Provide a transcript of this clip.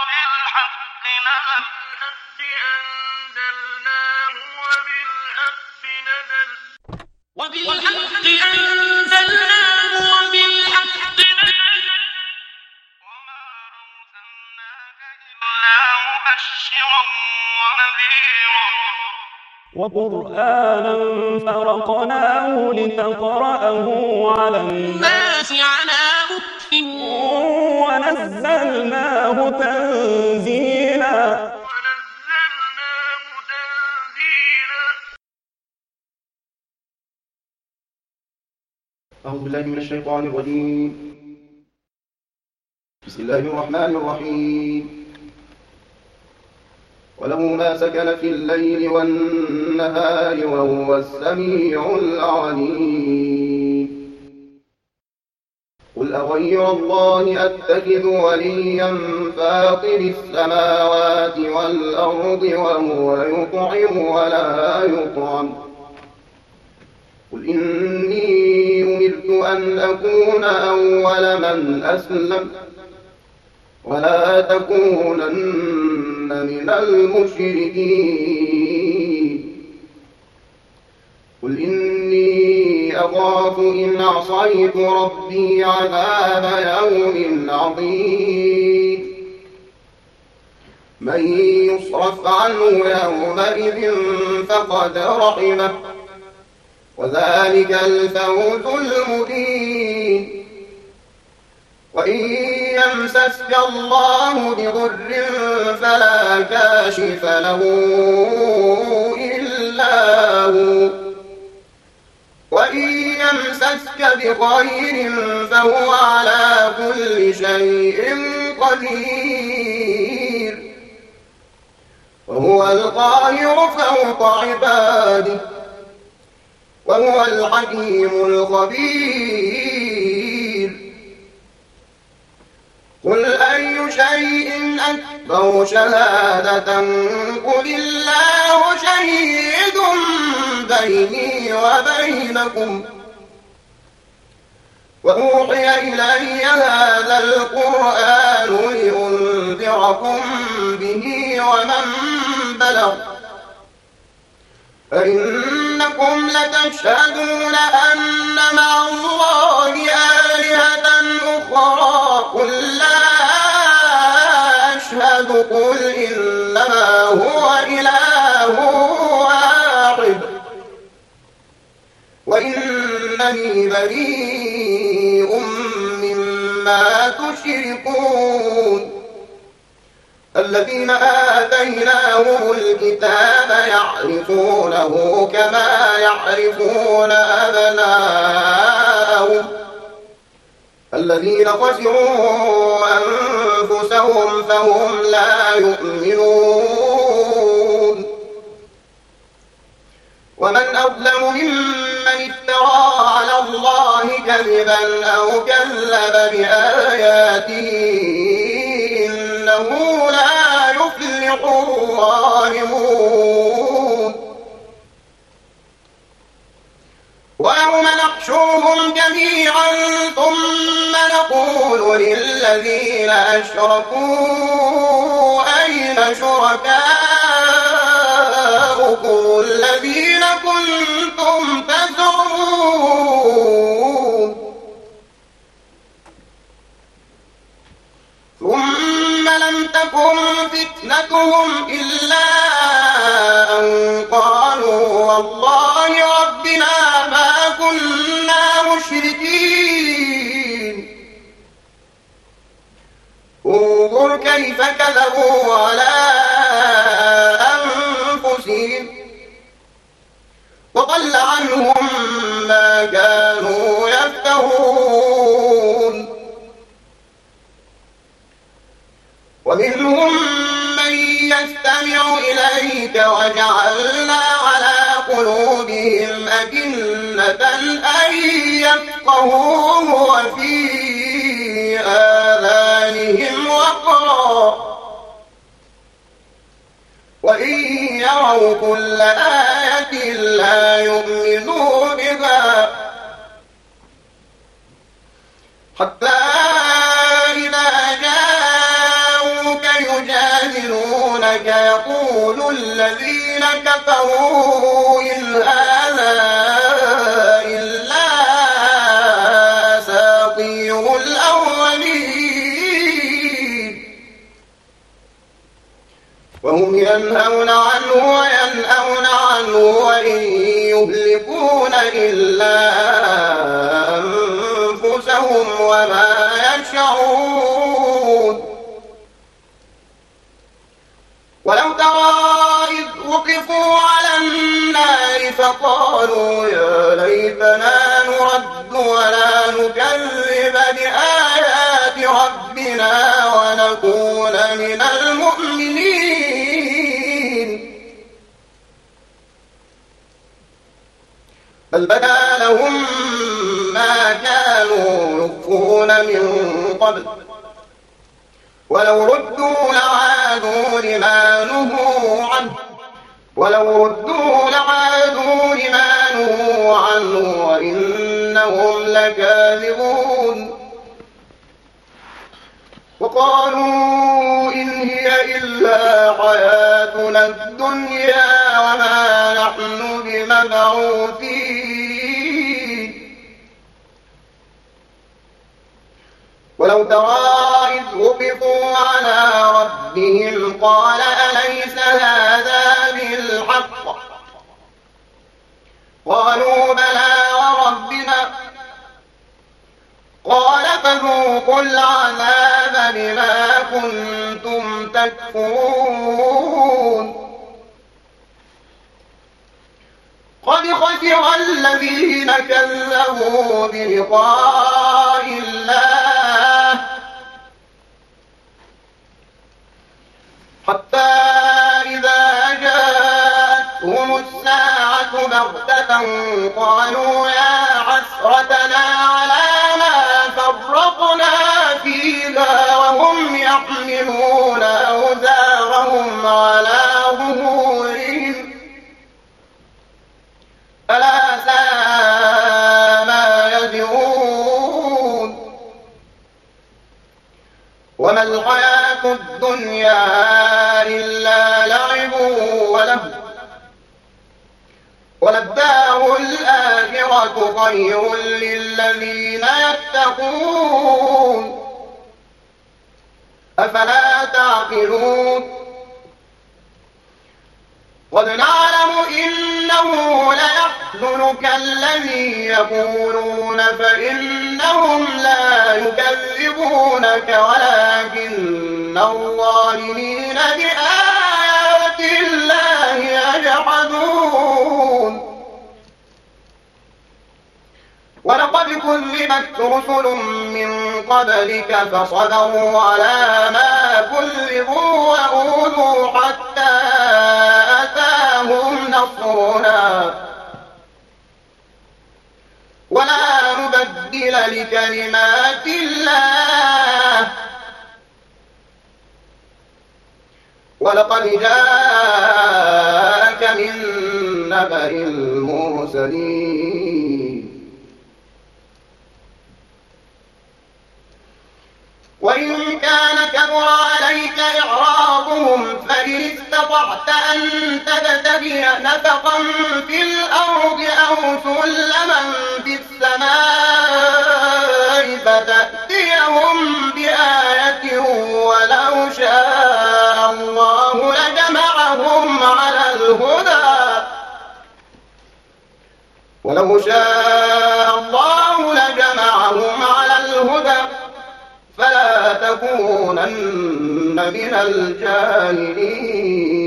وبالحق أنزلناه وبالحق نزل وما أرسلناك إلا مبشرا ونذيرا وقرآنا فرقناه لتقرأه على الناس على مكث ونزلناه تنزيلا. أعوذ بالله من الشيطان الرجيم. بسم الله الرحمن الرحيم. وله ما سكن في الليل والنهار وهو السميع العليم. قل أغير الله أتخذ وليا فاطر السماوات والأرض وهو يطعم ولا يطعم. قل إني أمرت أن أكون أول من أسلم ولا تكونن من المشركين. قل إني أخاف إن عصيت ربي عذاب يوم عظيم. من يصرف عنه يومئذ فقد رحمه وذلك الفوز المبين. وإن يمسسك الله بضر فلا كاشف له إلا هو وإن يمسسك بخير فهو على كل شيء قدير. وهو القاهر فوق عباده وهو الحكيم الخبير. قل أي شيء أكبر شهادة قل الله شهيد بيني وبينكم. وأوحي إلي هذا القرآن لأنذركم به ومن بلغ. فإنكم لتشهدون أن مع الله آلهة أخرى قل لا أشهد قل إنما هو إله واحد وإنني بريء مما تشركون. الذين آتيناهم الكتاب يعرفونه كما يعرفون أبناءهم الذين خسروا أنفسهم فهم لا يؤمنون. ومن أظلم ممن افترى على الله كذبا أو كذب بآياته إنه لا يفلح الظالمون. ويوم نحشرهم جميعا ثم نقول للذين أشركوا أين شركاؤكم الذين كنتم تزعمون ثم لم تكن فتنتهم إلا أن قالوا والله ربنا ما كنا مشركين. انظر كيف كذبوا على أنفسهم وضل عنهم ما كانوا يفترون. ومنهم من يستمع إليك وجعلنا على قلوبهم أكنة أن يفقهوه وفي آذانهم وقرا وإن يروا كل آية لا يؤمنوا بها حتى إذا جاءوك يسألونك يقول الذين كفروا إن هذا إلا أساطير الأولين وهم ينهون عنه وينأون عنه وإن يهلكون إلا أنفسهم وما يشعرون ولو ترى إذ وقفوا على النار فقالوا يا ليتنا نرد ولا نكذب بآيات ربنا ونكون من المؤمنين بل بدا لهم ما كانوا يخفون من قبل ولو ردوا لعادوا لما نهوا عنه وإنهم لكاذبون وقالوا إن هي إلا حياتنا الدنيا وما نحن بمبعوثين ولو ترى إذ وقفوا على ربهم قال أليس هذا بالحق قالوا بلى وربنا قال فذوقوا العذاب بما كنتم تكفرون قد خسر الذين كذبوا بلقاء الله حتى إذا جاءتهم الساعة بغتة قالوا يا حسرتنا على ما فرطنا فيها وهم يحملون أوزارهم على ظهورهم ألا ساء ما يزرون وما الحياة الدنيا إلا لعب وله وللدار الآخرة خير للذين يتقون أفلا تعقلون قد نعلم إنه ليحزنك الذي يقولون فإنهم لا يكذبونك ولكن الظالمين بآيات الله يجحدون ولقد كذبت رسل من قبلك فصبروا على ما كذبوا وأوذوا حتى أتاهم نصرنا ولا مبدل لكلمات الله ولقد جاءك من نبأ المرسلين وإن كان كبر عليك إعراضهم فإن استطعت أن تبتغي نفقا في الأرض أو سلما في السماء فتأتيهم بآية ولو شاء الله لجمعهم على الهدى فلا تكونن من الجاهلين